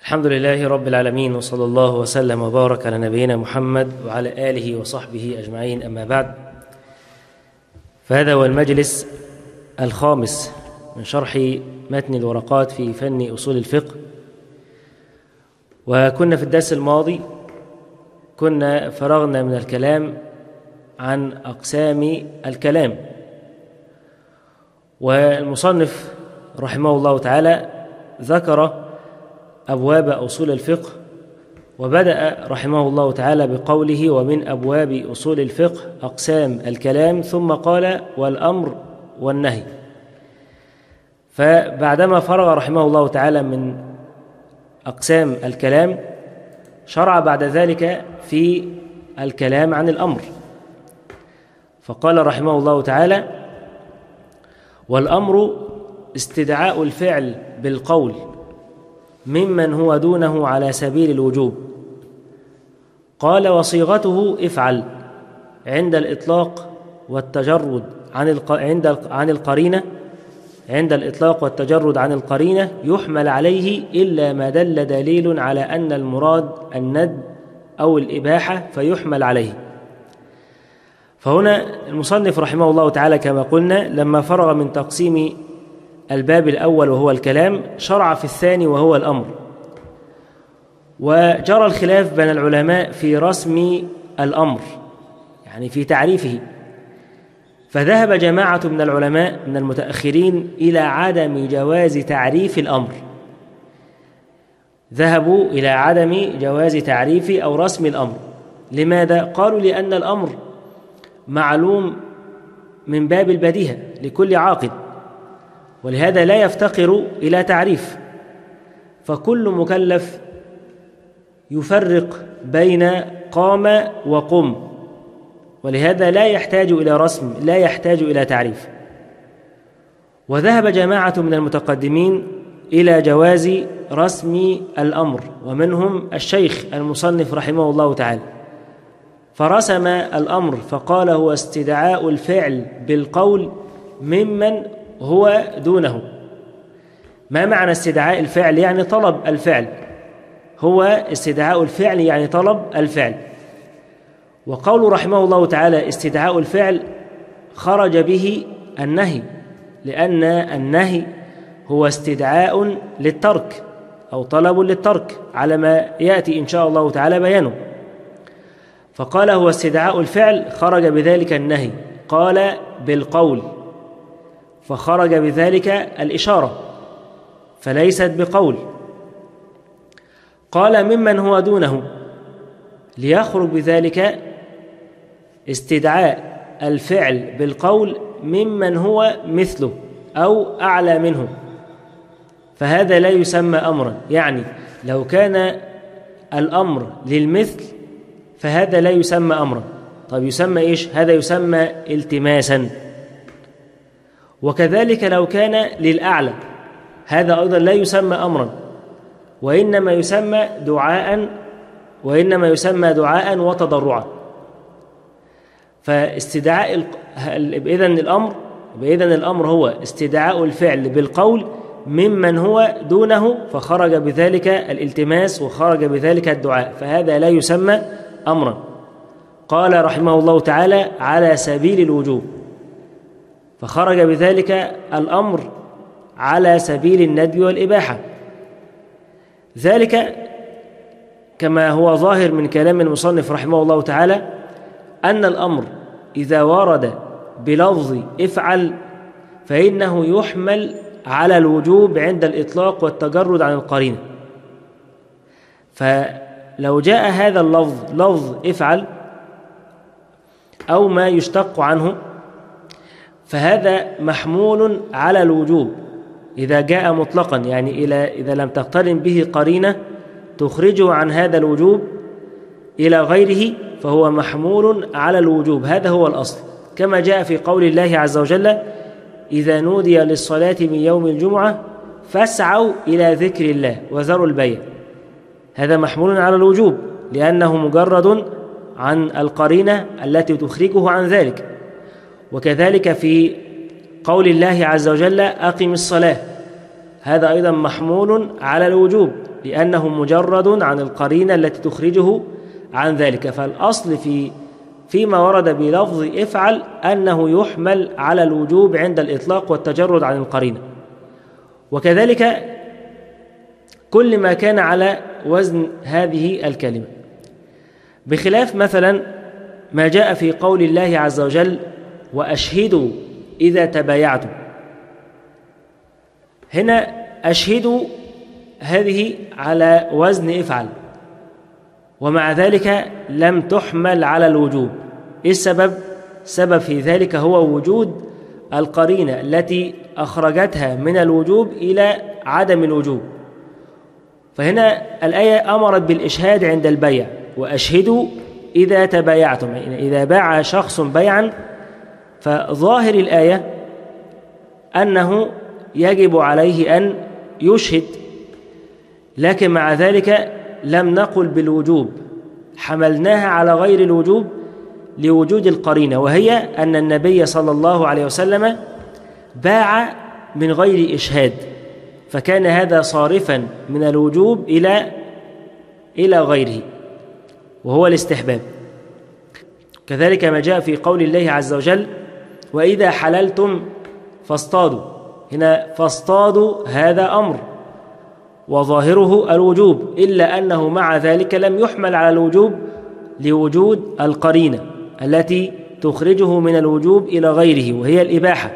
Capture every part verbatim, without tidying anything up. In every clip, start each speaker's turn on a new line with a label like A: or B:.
A: الحمد لله رب العالمين، وصلى الله وسلم وبارك على نبينا محمد وعلى آله وصحبه أجمعين، أما بعد. فهذا هو المجلس الخامس من شرح متن الورقات في فن أصول الفقه. وكنا في الدرس الماضي كنا فرغنا من الكلام عن أقسام الكلام، والمصنف رحمه الله تعالى ذكر أبواب أصول الفقه، وبدأ رحمه الله تعالى بقوله: ومن أبواب أصول الفقه أقسام الكلام، ثم قال: والأمر والنهي. فبعدما فرغ رحمه الله تعالى من أقسام الكلام شرع بعد ذلك في الكلام عن الأمر، فقال رحمه الله تعالى: والأمر استدعاء الفعل بالقول ممن هو دونه على سبيل الوجوب. قال: وصيغته افعل عند الإطلاق والتجرد عن الق... عند عن القرينة عند الإطلاق والتجرد عن القرينة يحمل عليه إلا ما دل دليل على أن المراد الندب أو الإباحة فيحمل عليه. فهنا المصنف رحمه الله تعالى كما قلنا لما فرغ من تقسيم الباب الأول وهو الكلام شرع في الثاني وهو الأمر. وجرى الخلاف بين العلماء في رسم الأمر، يعني في تعريفه، فذهب جماعة من العلماء من المتأخرين إلى عدم جواز تعريف الأمر. ذهبوا إلى عدم جواز تعريف أو رسم الأمر. لماذا؟ قالوا: لأن الأمر معلوم من باب البديهة لكل عاقل، ولهذا لا يفتقر إلى تعريف، فكل مكلف يفرق بين قام وقم، ولهذا لا يحتاج إلى رسم، لا يحتاج إلى تعريف. وذهب جماعة من المتقدمين إلى جواز رسم الأمر، ومنهم الشيخ المصنف رحمه الله تعالى، فرسم الأمر فقال: هو استدعاء الفعل بالقول ممن هو دونه. ما معنى استدعاء الفعل؟ يعني طلب الفعل. هو استدعاء الفعل يعني طلب الفعل. وقول رحمه الله تعالى استدعاء الفعل خرج به النهي، لأن النهي هو استدعاء للترك أو طلب للترك على ما يأتي إن شاء الله تعالى بيانه. فقال: هو استدعاء الفعل، خرج بذلك النهي. قال: بالقول، فخرج بذلك الإشارة، فليست بقول. قال: ممن هو دونه، ليخرج بذلك استدعاء الفعل بالقول ممن هو مثله أو أعلى منه، فهذا لا يسمى أمرا. يعني لو كان الأمر للمثل فهذا لا يسمى أمرا. طيب يسمى إيش؟ هذا يسمى التماسا. وكذلك لو كان للأعلى هذا أيضا لا يسمى أمرا، وإنما يسمى دعاء وإنما يسمى دعاء وتضرعا. فاستدعاء إذن الأمر إذن الأمر هو استدعاء الفعل بالقول ممن هو دونه، فخرج بذلك الالتماس وخرج بذلك الدعاء، فهذا لا يسمى أمرا. قال رحمه الله تعالى: على سبيل الوجوب، فخرج بذلك الأمر على سبيل الندب والإباحة. ذلك كما هو ظاهر من كلام المصنف رحمه الله تعالى أن الأمر إذا ورد بلفظ افعل فإنه يحمل على الوجوب عند الإطلاق والتجرد عن القرينة. فلو جاء هذا اللفظ لفظ افعل أو ما يشتق عنه فهذا محمول على الوجوب إذا جاء مطلقا، يعني إذا لم تقترن به قرينة تخرجه عن هذا الوجوب إلى غيره فهو محمول على الوجوب. هذا هو الأصل، كما جاء في قول الله عز وجل: إذا نودي للصلاة من يوم الجمعة فاسعوا إلى ذكر الله وذروا البيع. هذا محمول على الوجوب لأنه مجرد عن القرينة التي تخرجه عن ذلك. وكذلك في قول الله عز وجل: أقم الصلاة، هذا أيضا محمول على الوجوب لأنه مجرد عن القرينة التي تخرجه عن ذلك. فالأصل في فيما ورد بلفظ افعل أنه يحمل على الوجوب عند الإطلاق والتجرد عن القرينة. وكذلك كل ما كان على وزن هذه الكلمة، بخلاف مثلا ما جاء في قول الله عز وجل وأشهدوا إذا تبايعتم. هنا أشهدوا هذه على وزن افعل، ومع ذلك لم تحمل على الوجوب. إيه السبب؟ سبب في ذلك هو وجود القرينة التي أخرجتها من الوجوب إلى عدم الوجوب. فهنا الآية أمرت بالإشهاد عند البيع، وأشهدوا إذا تبايعتم، يعني إذا باع شخص بيعا فظاهر الآية أنه يجب عليه أن يشهد، لكن مع ذلك لم نقل بالوجوب، حملناها على غير الوجوب لوجود القرينة، وهي أن النبي صلى الله عليه وسلم باع من غير إشهاد، فكان هذا صارفا من الوجوب إلى إلى غيره، وهو الاستحباب. كذلك ما جاء في قول الله عز وجل وإذا حللتم فاصطادوا. هنا فاصطادوا هذا أمر وظاهره الوجوب، إلا أنه مع ذلك لم يحمل على الوجوب لوجود القرينة التي تخرجه من الوجوب إلى غيره، وهي الإباحة.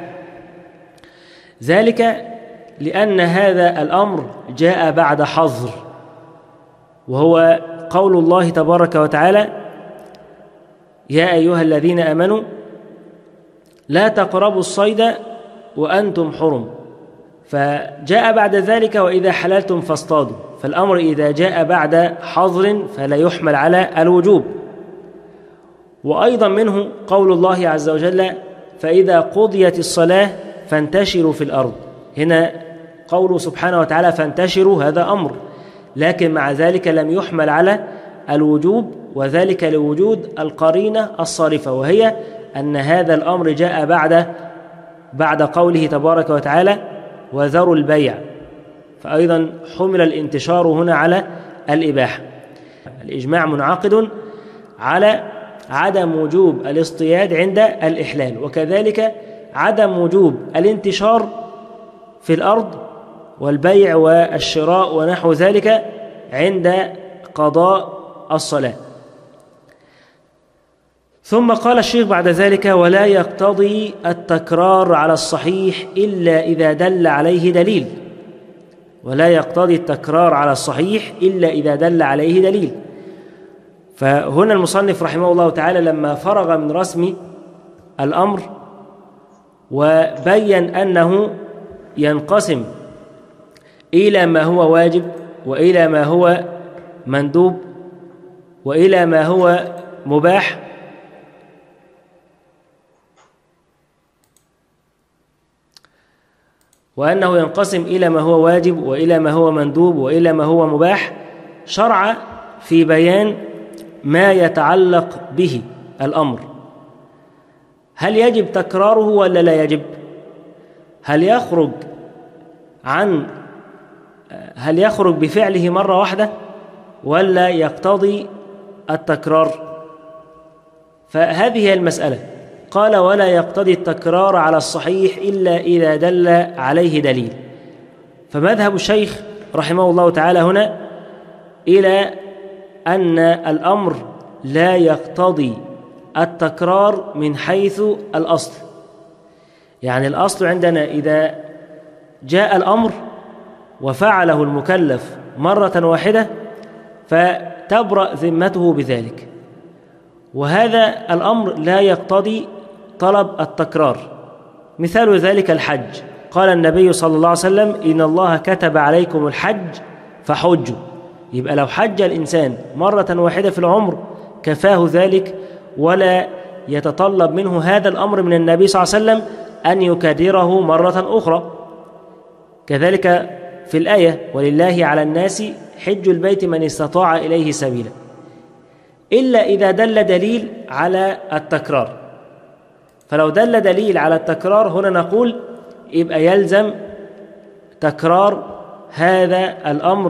A: ذلك لأن هذا الأمر جاء بعد حظر، وهو قول الله تبارك وتعالى يا أيها الذين آمنوا لا تقربوا الصيد وأنتم حرم، فجاء بعد ذلك وإذا حللتم فاصطادوا. فالأمر إذا جاء بعد حظر فلا يحمل على الوجوب. وأيضا منه قول الله عز وجل فإذا قضيت الصلاة فانتشروا في الأرض. هنا قوله سبحانه وتعالى فانتشروا هذا أمر، لكن مع ذلك لم يحمل على الوجوب، وذلك لوجود القرينة الصارفة، وهي أن هذا الأمر جاء بعد بعد قوله تبارك وتعالى وذروا البيع، فأيضا حمل الانتشار هنا على الإباحة. الإجماع منعقد على عدم وجوب الاصطياد عند الإحلال، وكذلك عدم وجوب الانتشار في الأرض والبيع والشراء ونحو ذلك عند قضاء الصلاة. ثم قال الشيخ بعد ذلك ولا يقتضي التكرار على الصحيح إلا إذا دل عليه دليل. ولا يقتضي التكرار على الصحيح إلا إذا دل عليه دليل. فهنا المصنف رحمه الله تعالى لما فرغ من رسم الأمر وبين أنه ينقسم إلى ما هو واجب وإلى ما هو مندوب وإلى ما هو مباح، وأنه ينقسم إلى ما هو واجب وإلى ما هو مندوب وإلى ما هو مباح، شرع في بيان ما يتعلق به الأمر. هل يجب تكراره ولا لا يجب؟ هل يخرج عن هل يخرج بفعله مرة واحدة ولا يقتضي التكرار؟ فهذه هي المسألة. قال ولا يقتضي التكرار على الصحيح إلا إذا دل عليه دليل. فمذهب الشيخ رحمه الله تعالى هنا إلى أن الأمر لا يقتضي التكرار من حيث الأصل. يعني الأصل عندنا إذا جاء الأمر وفعله المكلف مرة واحدة فتبرأ ذمته بذلك، وهذا الأمر لا يقتضي طلب التكرار. مثال ذلك الحج، قال النبي صلى الله عليه وسلم إن الله كتب عليكم الحج فحجوا. يبقى لو حج الإنسان مرة واحدة في العمر كفاه ذلك، ولا يتطلب منه هذا الأمر من النبي صلى الله عليه وسلم أن يكرره مرة أخرى. كذلك في الآية ولله على الناس حج البيت من استطاع إليه سبيلا، إلا إذا دل دليل على التكرار. فلو دل دليل على التكرار هنا نقول يبقى يلزم تكرار هذا الأمر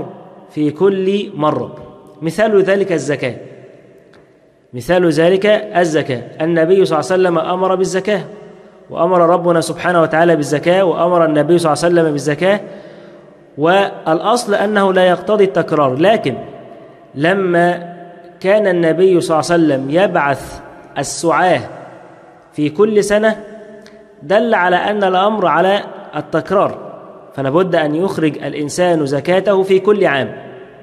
A: في كل مرة. مثال ذلك الزكاة، مثال ذلك الزكاة النبي صلى الله عليه وسلم أمر بالزكاة، وأمر ربنا سبحانه وتعالى بالزكاة، وأمر النبي صلى الله عليه وسلم بالزكاة، والأصل أنه لا يقتضي التكرار. لكن لما كان النبي صلى الله عليه وسلم يبعث السعاة في كل سنة دل على أن الأمر على التكرار، فلابد أن يخرج الإنسان زكاته في كل عام.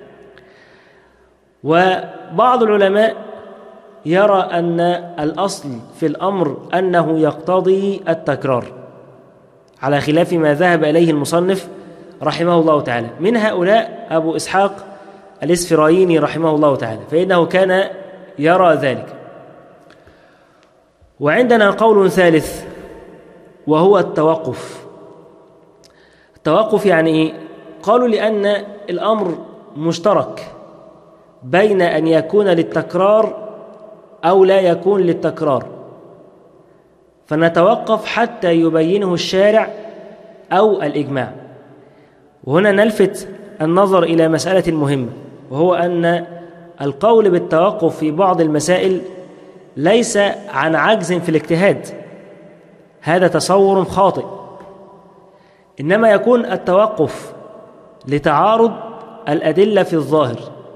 A: وبعض العلماء يرى أن الأصل في الأمر أنه يقتضي التكرار، على خلاف ما ذهب إليه المصنف رحمه الله تعالى. من هؤلاء أبو إسحاق الإسفرايني رحمه الله تعالى، فإنه كان يرى ذلك. وعندنا قول ثالث وهو التوقف. التوقف يعني إيه؟ قالوا لأن الأمر مشترك بين أن يكون للتكرار أو لا يكون للتكرار، فنتوقف حتى يبينه الشارع أو الإجماع. وهنا نلفت النظر إلى مسألة مهمة، وهو أن القول بالتوقف في بعض المسائل ليس عن عجز في الاجتهاد، هذا تصور خاطئ، إنما يكون التوقف لتعارض الأدلة في الظاهر،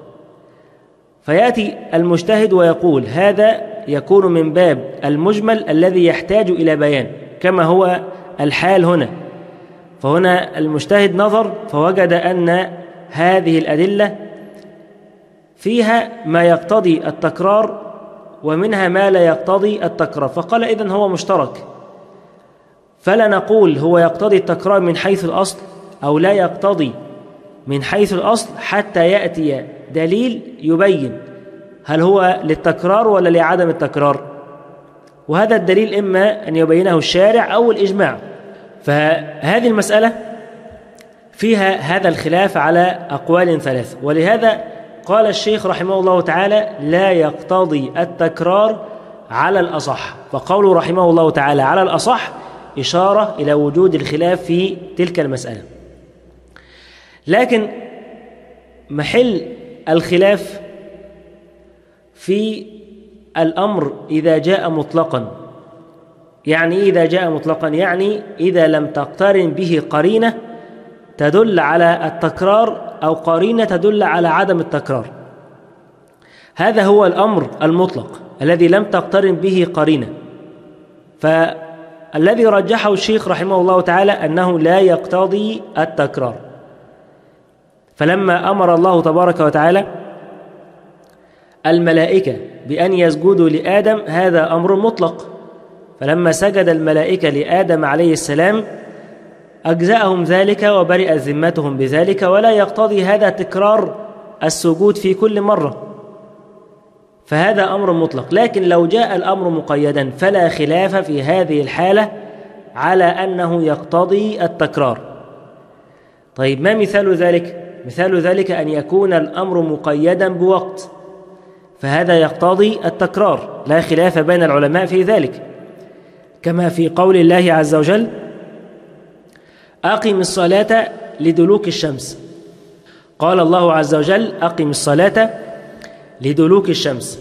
A: فيأتي المجتهد ويقول هذا يكون من باب المجمل الذي يحتاج إلى بيان، كما هو الحال هنا. فهنا المجتهد نظر فوجد أن هذه الأدلة فيها ما يقتضي التكرار ومنها ما لا يقتضي التكرار، فقال إذن هو مشترك، فلا نقول هو يقتضي التكرار من حيث الأصل أو لا يقتضي من حيث الأصل حتى يأتي دليل يبين هل هو للتكرار ولا لعدم التكرار، وهذا الدليل إما أن يبينه الشارع أو الإجماع. فهذه المسألة فيها هذا الخلاف على أقوال ثلاثة، ولهذا قال الشيخ رحمه الله تعالى لا يقتضي التكرار على الأصح، فقوله رحمه الله تعالى على الأصح إشارة إلى وجود الخلاف في تلك المسألة. لكن محل الخلاف في الأمر إذا جاء مطلقا. يعني إذا جاء مطلقا يعني إذا لم تقترن به قرينة تدل على التكرار أو قرينة تدل على عدم التكرار، هذا هو الأمر المطلق الذي لم تقترن به قرينة. فالذي رجحه الشيخ رحمه الله تعالى أنه لا يقتضي التكرار. فلما أمر الله تبارك وتعالى الملائكة بأن يسجدوا لآدم هذا أمر مطلق، فلما سجد الملائكة لآدم عليه السلام أجزأهم ذلك وبرئت ذمتهم بذلك، ولا يقتضي هذا تكرار السجود في كل مرة، فهذا أمر مطلق. لكن لو جاء الأمر مقيدا فلا خلاف في هذه الحالة على أنه يقتضي التكرار. طيب ما مثال ذلك؟ مثال ذلك أن يكون الأمر مقيدا بوقت، فهذا يقتضي التكرار، لا خلاف بين العلماء في ذلك، كما في قول الله عز وجل أقم الصلاة لدلوك الشمس. قال الله عز وجل أقم الصلاة لدلوك الشمس.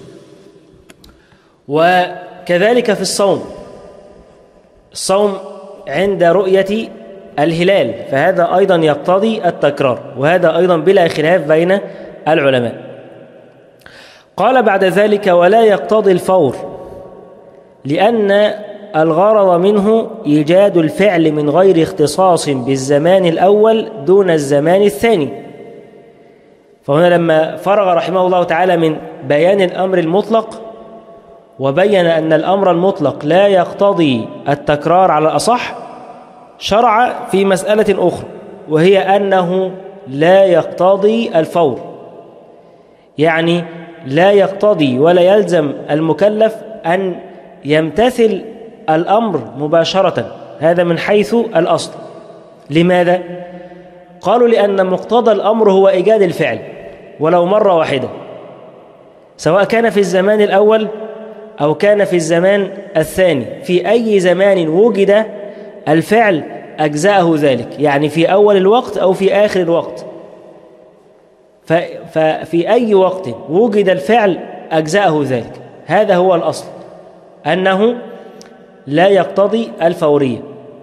A: وكذلك في الصوم، الصوم عند رؤية الهلال، فهذا أيضا يقتضي التكرار، وهذا أيضا بلا خلاف بين العلماء. قال بعد ذلك ولا يقتضي الفور، لأن الغرض منه إيجاد الفعل من غير اختصاص بالزمان الأول دون الزمان الثاني. فهنا لما فرغ رحمه الله تعالى من بيان الأمر المطلق وبين أن الأمر المطلق لا يقتضي التكرار على الأصح، شرع في مسألة أخرى، وهي أنه لا يقتضي الفور، يعني لا يقتضي ولا يلزم المكلف أن يمتثل الأمر مباشرة، هذا من حيث الأصل. لماذا؟ قالوا لأن مقتضى الأمر هو إيجاد الفعل ولو مرة واحدة، سواء كان في الزمان الأول أو كان في الزمان الثاني، في أي زمان وجد الفعل أجزأه ذلك، يعني في أول الوقت أو في آخر الوقت. ففي أي وقت وجد الفعل أجزأه ذلك. هذا هو الأصل، أنه لا يقتضي الفورية.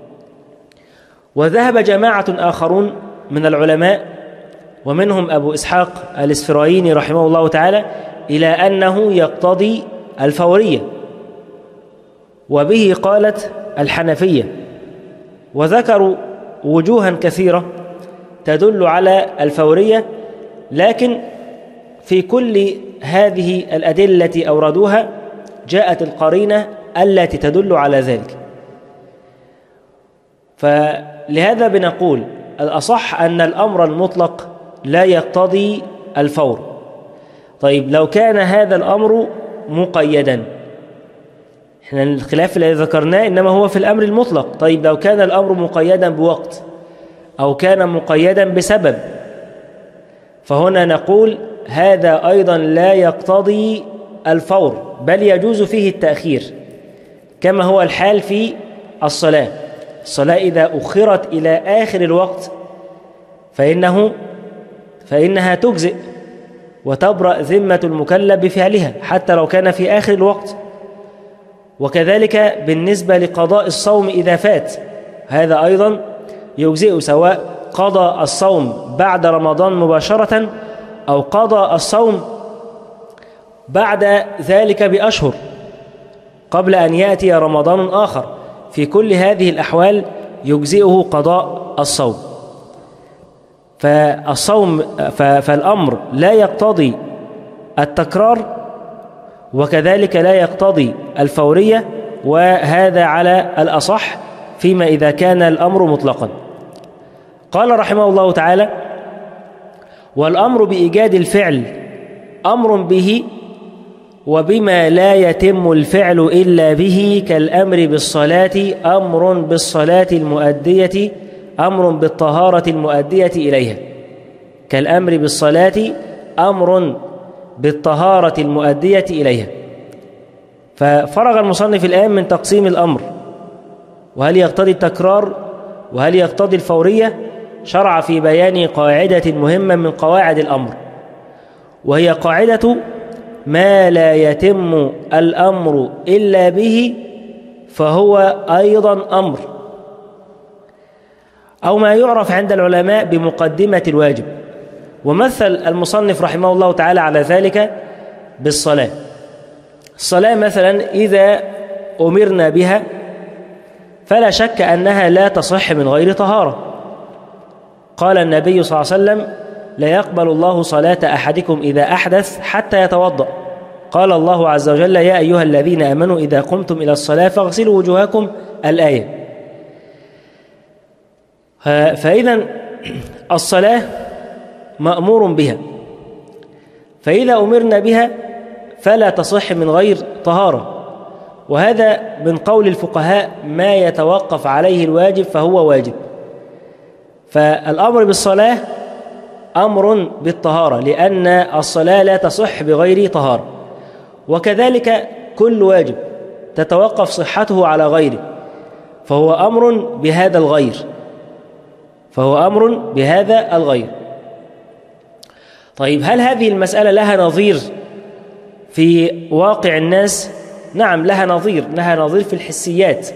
A: وذهب جماعة آخرون من العلماء ومنهم أبو إسحاق الإسفرايني رحمه الله تعالى إلى أنه يقتضي الفورية، وبه قالت الحنفية، وذكروا وجوها كثيرة تدل على الفورية، لكن في كل هذه الأدلة التي أوردوها جاءت القرينة التي تدل على ذلك. فلهذا بنقول الأصح أن الأمر المطلق لا يقتضي الفور. طيب لو كان هذا الأمر مقيدا، احنا الخلاف الذي ذكرناه إنما هو في الأمر المطلق. طيب لو كان الأمر مقيدا بوقت أو كان مقيدا بسبب، فهنا نقول هذا أيضا لا يقتضي الفور، بل يجوز فيه التأخير، كما هو الحال في الصلاة. الصلاة إذا أخرت إلى آخر الوقت فإنه فإنها تجزئ وتبرأ ذمة المكلف بفعلها حتى لو كان في آخر الوقت. وكذلك بالنسبة لقضاء الصوم إذا فات، هذا أيضا يجزئ، سواء قضى الصوم بعد رمضان مباشرة أو قضى الصوم بعد ذلك بأشهر قبل أن يأتي رمضان آخر. في كل هذه الأحوال يجزئه قضاء الصوم. فالصوم فالأمر لا يقتضي التكرار، وكذلك لا يقتضي الفورية، وهذا على الأصح فيما إذا كان الأمر مطلقا. قال رحمه الله تعالى: والأمر بإيجاد الفعل أمر به وبما لا يتم الفعل إلا به، كالأمر بالصلاة أمر بالصلاة المؤدية أمر بالطهارة المؤدية إليها. كالأمر بالصلاة أمر بالطهارة المؤدية إليها. ففرغ المصنف الآن من تقسيم الأمر، وهل يقتضي التكرار وهل يقتضي الفورية. شرع في بيان قاعدة مهمة من قواعد الأمر، وهي قاعدة ما لا يتم الأمر إلا به فهو أيضا أمر، أو ما يعرف عند العلماء بمقدمة الواجب. ومثل المصنف رحمه الله تعالى على ذلك بالصلاة. الصلاة مثلا إذا أمرنا بها فلا شك أنها لا تصح من غير طهارة. قال النبي صلى الله عليه وسلم: لا يقبل الله صلاة أحدكم إذا أحدث حتى يتوضأ. قال الله عز وجل: يا أيها الذين آمنوا إذا قمتم إلى الصلاة فاغسلوا وجوهكم، الآية. فإذا الصلاة مأمور بها، فإذا أمرنا بها فلا تصح من غير طهارة. وهذا من قول الفقهاء ما يتوقف عليه الواجب فهو واجب. فالأمر بالصلاة أمر بالطهارة، لأن الصلاة لا تصح بغير طهارة. وكذلك كل واجب تتوقف صحته على غيره فهو أمر بهذا الغير فهو أمر بهذا الغير. طيب هل هذه المسألة لها نظير في واقع الناس؟ نعم لها نظير، لها نظير في الحسيات.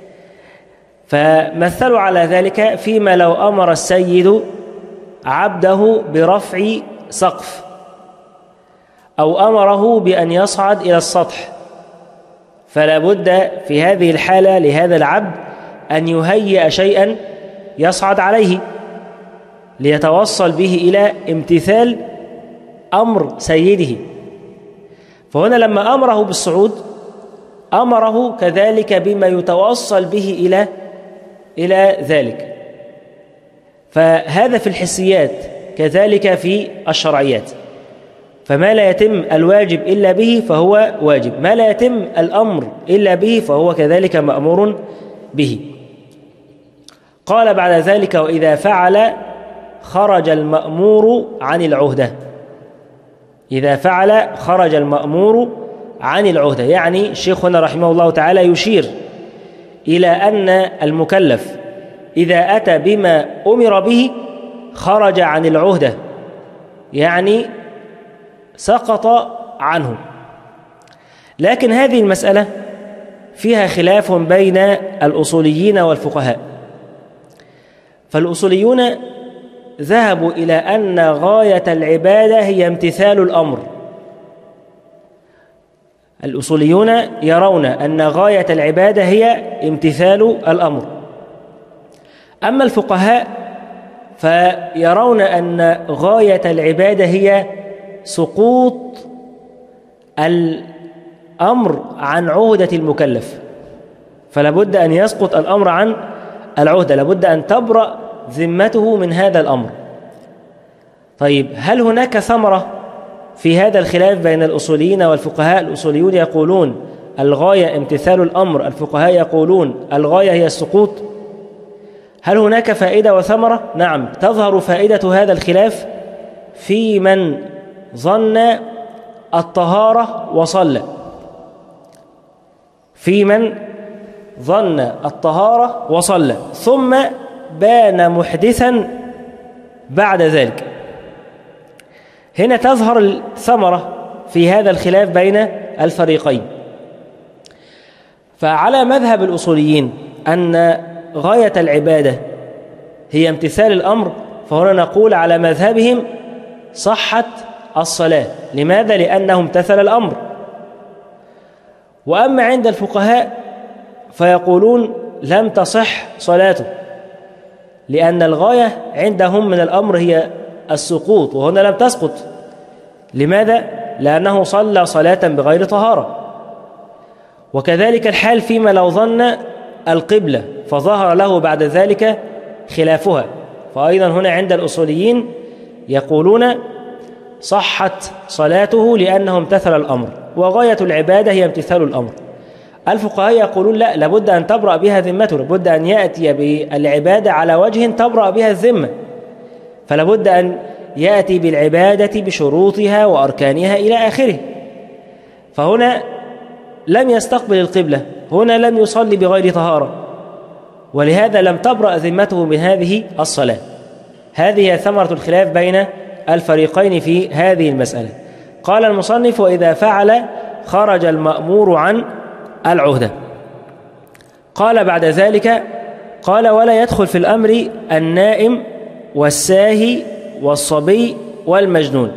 A: فمثلوا على ذلك فيما لو أمر السيد عبده برفع سقف، أو أمره بأن يصعد إلى السطح، فلا بد في هذه الحالة لهذا العبد أن يهيئ شيئا يصعد عليه ليتوصل به إلى امتثال أمر سيده. فهنا لما أمره بالصعود أمره كذلك بما يتوصل به إلى إلى ذلك. فهذا في الحسيات، كذلك في الشرعيات. فما لا يتم الواجب إلا به فهو واجب، ما لا يتم الأمر إلا به فهو كذلك مأمور به. قال بعد ذلك: وإذا فعل خرج المأمور عن العهدة. إذا فعل خرج المأمور عن العهدة، يعني شيخنا رحمه الله تعالى يشير إلى أن المكلف إذا أتى بما أمر به خرج عن العهدة يعني سقط عنه. لكن هذه المسألة فيها خلاف بين الأصوليين والفقهاء. فالأصوليون ذهبوا إلى أن غاية العبادة هي امتثال الأمر. الأصوليون يرون أن غاية العبادة هي امتثال الأمر. أما الفقهاء فيرون أن غاية العبادة هي سقوط الأمر عن عهدة المكلف، فلا بد أن يسقط الأمر عن العهدة، لا بد أن تبرأ ذمته من هذا الأمر. طيب، هل هناك ثمرة في هذا الخلاف بين الأصوليين والفقهاء؟ الأصوليون يقولون الغاية امتثال الأمر، الفقهاء يقولون الغاية هي السقوط. هل هناك فائدة وثمرة؟ نعم، تظهر فائدة هذا الخلاف في من ظن الطهارة وصلى، في من ظن الطهارة وصلى ثم بان محدثا بعد ذلك. هنا تظهر الثمرة في هذا الخلاف بين الفريقين. فعلى مذهب الأصوليين أن غاية العبادة هي امتثال الأمر، فهنا نقول على مذهبهم صحت الصلاة. لماذا؟ لأنه امتثل الأمر. وأما عند الفقهاء فيقولون لم تصح صلاته، لأن الغاية عندهم من الأمر هي السقوط، وهنا لم تسقط. لماذا؟ لأنه صلى صلاة بغير طهارة. وكذلك الحال فيما لو ظن القبلة فظهر له بعد ذلك خلافها، فأيضا هنا عند الأصوليين يقولون صحت صلاته لأنه امتثل الأمر، وغاية العبادة هي امتثال الأمر. الفقهاء يقولون لا، لابد أن تبرأ بها ذمته، لابد أن يأتي بالعبادة على وجه تبرأ بها الذمة، فلابد أن يأتي بالعبادة بشروطها وأركانها إلى آخره. فهنا لم يستقبل القبلة، هنا لم يصلي بغير طهارة، ولهذا لم تبرأ ذمته من هذه الصلاة. هذه ثمرة الخلاف بين الفريقين في هذه المسألة. قال المصنف: وإذا فعل خرج المأمور عن العهدة. قال بعد ذلك: قال ولا يدخل في الأمر النائم والساهي والصبي والمجنون.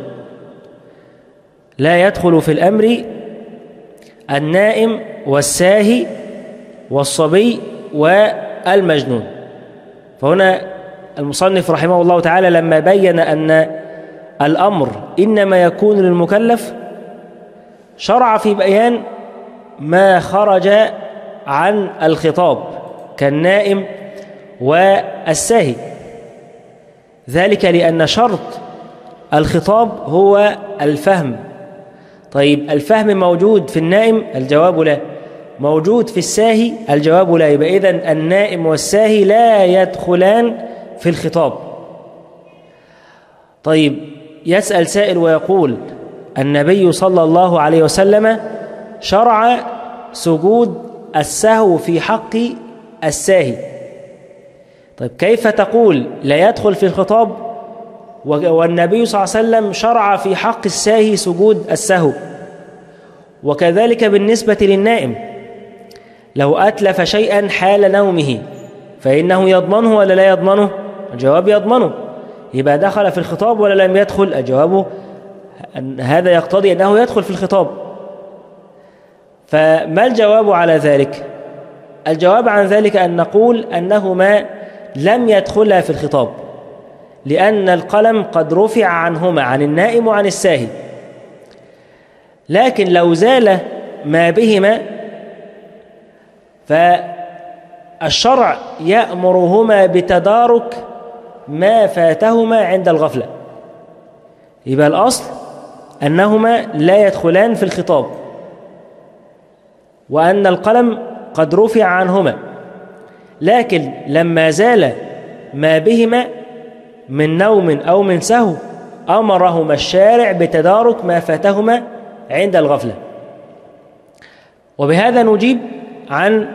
A: لا يدخل في الأمر النائم والساهي والصبي والمجنون. فهنا المصنف رحمه الله تعالى لما بين أن الأمر إنما يكون للمكلف شرع في بيان ما خرج عن الخطاب كالنائم والساهي، ذلك لأن شرط الخطاب هو الفهم. طيب، الفهم موجود في النائم؟ الجواب لا. موجود في الساهي؟ الجواب لا. يبقى إذن النائم والساهي لا يدخلان في الخطاب. طيب، يسأل سائل ويقول: النبي صلى الله عليه وسلم شرع سجود السهو في حق الساهي، طيب كيف تقول لا يدخل في الخطاب والنبي صلى الله عليه وسلم شرع في حق الساهي سجود السهو؟ وكذلك بالنسبة للنائم، لو أتلف شيئا حال نومه فإنه يضمنه ولا لا يضمنه؟ الجواب يضمنه. يبقى دخل في الخطاب ولا لم يدخل؟ الجواب هذا يقتضي أنه يدخل في الخطاب. فما الجواب على ذلك؟ الجواب عن ذلك أن نقول أنهما لم يدخلا في الخطاب، لأن القلم قد رفع عنهما، عن النائم وعن الساهي. لكن لو زال ما بهما فالشرع يأمرهما بتدارك ما فاتهما عند الغفلة. يبقى الأصل أنهما لا يدخلان في الخطاب، وأن القلم قد رفع عنهما، لكن لما زال ما بهما من نوم أو من سهو أمرهما الشارع بتدارك ما فاتهما عند الغفلة. وبهذا نجيب عن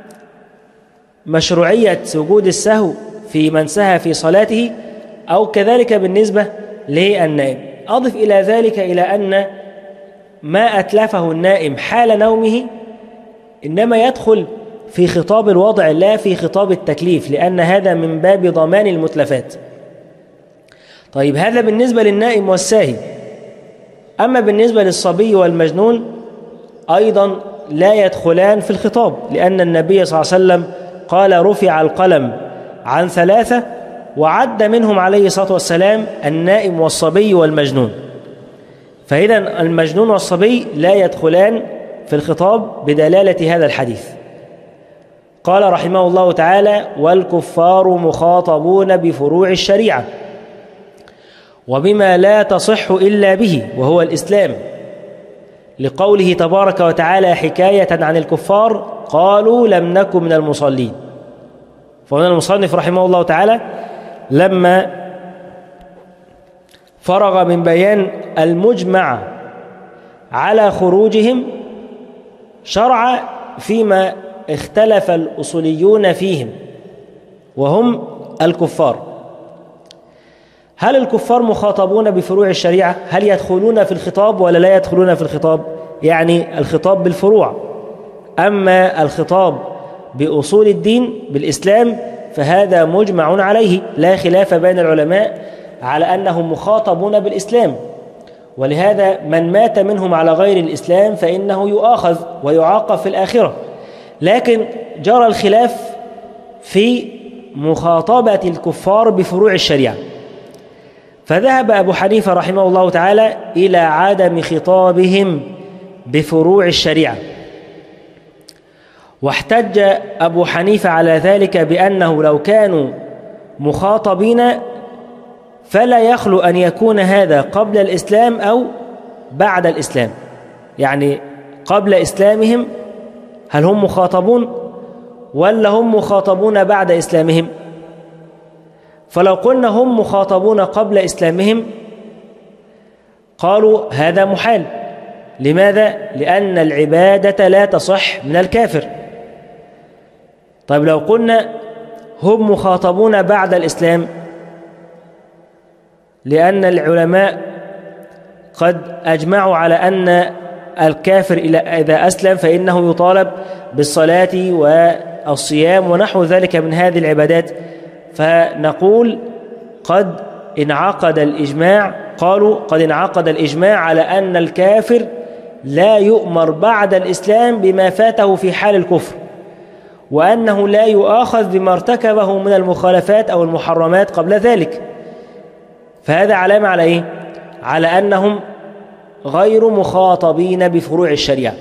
A: مشروعية سجود السهو في من سهى في صلاته، أو كذلك بالنسبة للنائم. أضف إلى ذلك إلى أن ما أتلفه النائم حال نومه إنما يدخل في خطاب الوضع لا في خطاب التكليف، لأن هذا من باب ضمان المتلفات. طيب هذا بالنسبة للنائم والساهي. أما بالنسبة للصبي والمجنون أيضا لا يدخلان في الخطاب، لأن النبي صلى الله عليه وسلم قال رفع القلم عن ثلاثة وعد منهم عليه الصلاة والسلام النائم والصبي والمجنون. فإذا المجنون والصبي لا يدخلان في الخطاب بدلالة هذا الحديث. قال رحمه الله تعالى: والكفار مخاطبون بفروع الشريعة وبما لا تصح إلا به وهو الإسلام، لقوله تبارك وتعالى حكاية عن الكفار: قالوا لم نكن من المصلين. فهنا المصنف رحمه الله تعالى لما فرغ من بيان المجمع على خروجهم شرع فيما اختلف الأصوليون فيهم وهم الكفار. هل الكفار مخاطبون بفروع الشريعة؟ هل يدخلون في الخطاب ولا لا يدخلون في الخطاب؟ يعني الخطاب بالفروع. أما الخطاب بأصول الدين بالإسلام فهذا مجمع عليه، لا خلاف بين العلماء على أنهم مخاطبون بالإسلام، ولهذا من مات منهم على غير الإسلام فإنه يؤاخذ ويعاقب في الآخرة. لكن جرى الخلاف في مخاطبة الكفار بفروع الشريعة، فذهب أبو حنيفة رحمه الله تعالى إلى عدم خطابهم بفروع الشريعة، واحتج أبو حنيفة على ذلك بأنه لو كانوا مخاطبين فلا يخلو أن يكون هذا قبل الإسلام أو بعد الإسلام. يعني قبل إسلامهم هل هم مخاطبون ولا هم مخاطبون بعد إسلامهم؟ فلو قلنا هم مخاطبون قبل إسلامهم قالوا هذا محال. لماذا؟ لأن العبادة لا تصح من الكافر. طيب لو قلنا هم مخاطبون بعد الإسلام، لأن العلماء قد أجمعوا على أن الكافر إذا أسلم فإنه يطالب بالصلاة والصيام ونحو ذلك من هذه العبادات، فنقول قد انعقد الإجماع قالوا قد انعقد الإجماع على أن الكافر لا يؤمر بعد الإسلام بما فاته في حال الكفر، وأنه لا يؤاخذ بما ارتكبه من المخالفات أو المحرمات قبل ذلك. فهذا علامة على إيه؟ على أنهم غير مخاطبين بفروع الشريعة.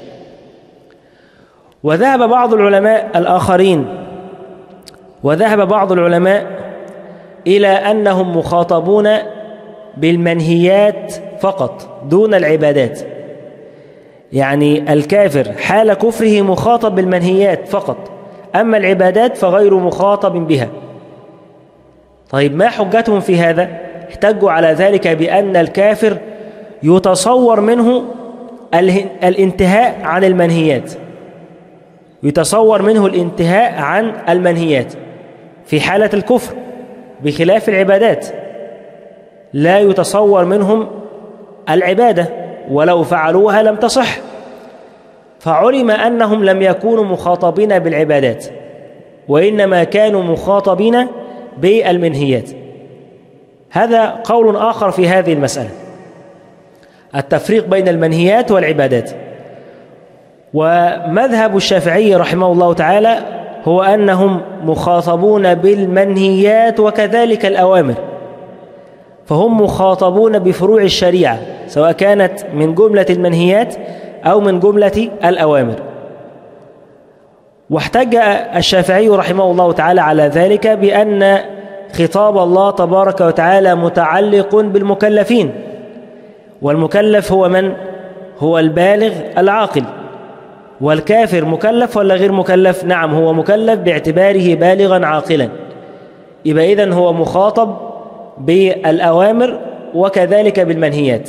A: وذهب بعض العلماء الآخرين وذهب بعض العلماء إلى أنهم مخاطبون بالمنهيات فقط دون العبادات. يعني الكافر حال كفره مخاطب بالمنهيات فقط، أما العبادات فغير مخاطب بها. طيب ما حجتهم في هذا؟ احتجوا على ذلك بأن الكافر يتصور منه الانتهاء عن المنهيات، يتصور منه الانتهاء عن المنهيات في حالة الكفر، بخلاف العبادات لا يتصور منهم العبادة ولو فعلوها لم تصح. فعلم أنهم لم يكونوا مخاطبين بالعبادات، وإنما كانوا مخاطبين بالمنهيات. هذا قول آخر في هذه المسألة، التفريق بين المنهيات والعبادات. ومذهب الشافعي رحمه الله تعالى هو أنهم مخاطبون بالمنهيات وكذلك الأوامر، فهم مخاطبون بفروع الشريعة سواء كانت من جملة المنهيات أو من جملة الأوامر. واحتج الشافعي رحمه الله تعالى على ذلك بأن خطاب الله تبارك وتعالى متعلق بالمكلفين، والمكلف هو من؟ هو البالغ العاقل. والكافر مكلف ولا غير مكلف؟ نعم هو مكلف باعتباره بالغا عاقلا، يبقى إذن هو مخاطب بالأوامر وكذلك بالمنهيات،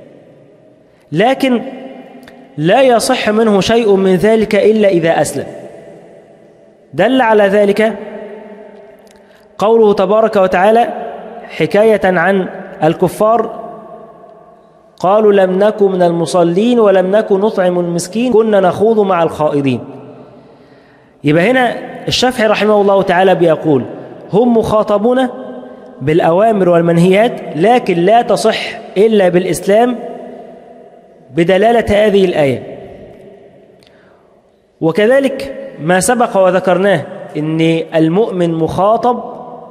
A: لكن لا يصح منه شيء من ذلك إلا إذا أسلم. دل على ذلك قوله تبارك وتعالى حكاية عن الكفار: قالوا لم نكن من المصلين ولم نكن نطعم المسكين كنا نخوض مع الخائضين. يبقى هنا الشافعي رحمه الله تعالى بيقول هم مخاطبون بالأوامر والمنهيات، لكن لا تصح إلا بالإسلام بدلالة هذه الآية. وكذلك ما سبق وذكرناه إن المؤمن مخاطب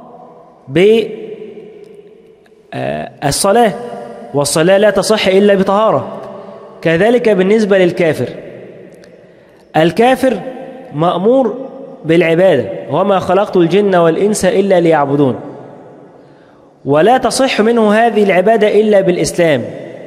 A: بالصلاة، والصلاة لا تصح إلا بطهارة. كذلك بالنسبة للكافر، الكافر مأمور بالعبادة، وما خلقت الجن والإنس إلا ليعبدون، ولا تصح منه هذه العبادة إلا بالإسلام.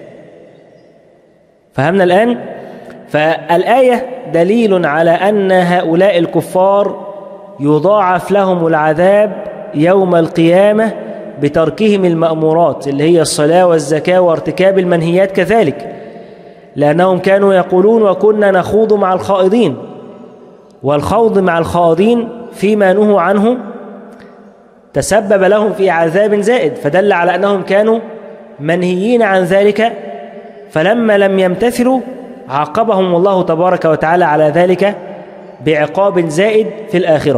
A: فهمنا الآن؟ فالآية دليل على أن هؤلاء الكفار يضاعف لهم العذاب يوم القيامة بتركهم المأمورات اللي هي الصلاة والزكاة وارتكاب المنهيات كذلك، لأنهم كانوا يقولون وكنا نخوض مع الخائضين، والخوض مع الخائضين فيما نهوا عنه تسبب لهم في عذاب زائد، فدل على أنهم كانوا منهيين عن ذلك، فلما لم يمتثلوا عاقبهم الله تبارك وتعالى على ذلك بعقاب زائد في الآخرة.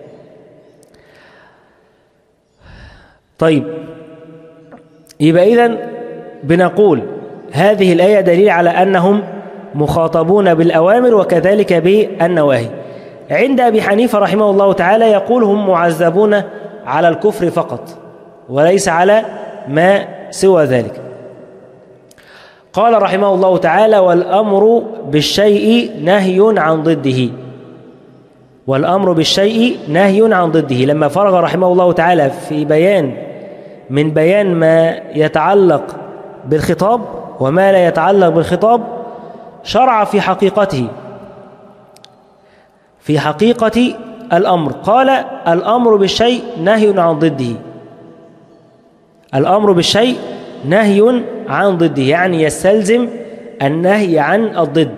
A: طيب، يبقى إذن بنقول هذه الآية دليل على أنهم مخاطبون بالأوامر وكذلك بالنواهي. عند أبي حنيفة رحمه الله تعالى يقول هم معذبون على الكفر فقط وليس على ما سوى ذلك. قال رحمه الله تعالى والأمر بالشيء نهي عن ضده، والأمر بالشيء نهي عن ضده. لما فرغ رحمه الله تعالى في بيان من بيان ما يتعلق بالخطاب وما لا يتعلق بالخطاب، شرع في حقيقته في حقيقة الأمر. قال الأمر بالشيء نهي عن ضده، الأمر بالشيء نهي عن ضده يعني يستلزم النهي عن الضد.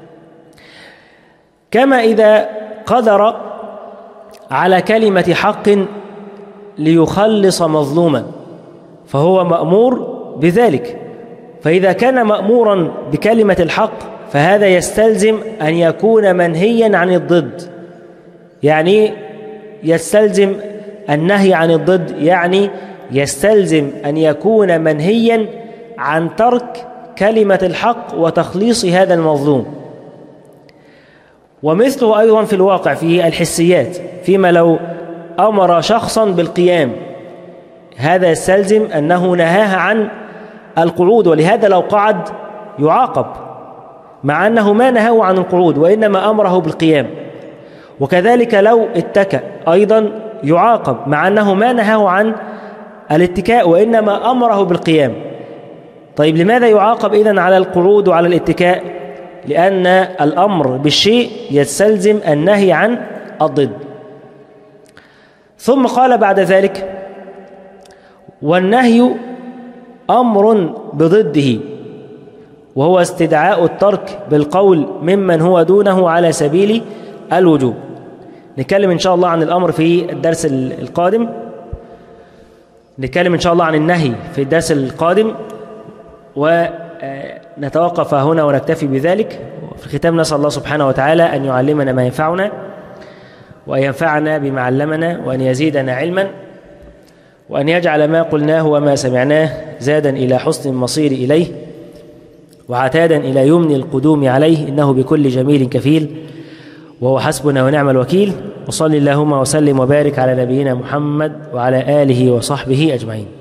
A: كما إذا قدر على كلمة حق ليخلص مظلوما فهو مأمور بذلك، فإذا كان مأمورا بكلمة الحق فهذا يستلزم أن يكون منهيا عن الضد. يعني يستلزم النهي عن الضد يعني يستلزم أن يكون منهيا عن ترك كلمة الحق وتخليص هذا المظلوم. ومثله أيضا في الواقع في الحسيات، فيما لو أمر شخصا بالقيام هذا يستلزم أنه نهاها عن القعود، ولهذا لو قعد يعاقب مع أنه ما نهاه عن القعود وإنما أمره بالقيام. وكذلك لو اتكأ أيضا يعاقب مع أنه ما نهاه عن الاتكاء وإنما أمره بالقيام. طيب لماذا يعاقب إذن على القعود وعلى الاتكاء؟ لأن الأمر بالشيء يستلزم النهي عن الضد. ثم قال بعد ذلك والنهي أمر بضده وهو استدعاء الترك بالقول ممن هو دونه على سبيل الوجوب. نتكلم إن شاء الله عن الأمر في الدرس القادم، نتكلم إن شاء الله عن النهي في الدرس القادم، ونتوقف هنا ونكتفي بذلك. في الختام نسأل الله سبحانه وتعالى أن يعلمنا ما ينفعنا وأن ينفعنا بما علمنا وأن يزيدنا علما وأن يجعل ما قلناه وما سمعناه زادا إلى حسن المصير إليه وعتادا إلى يمن القدوم عليه، إنه بكل جميل كفيل وهو حسبنا ونعم الوكيل. وصل اللهم وسلم وبارك على نبينا محمد وعلى آله وصحبه أجمعين.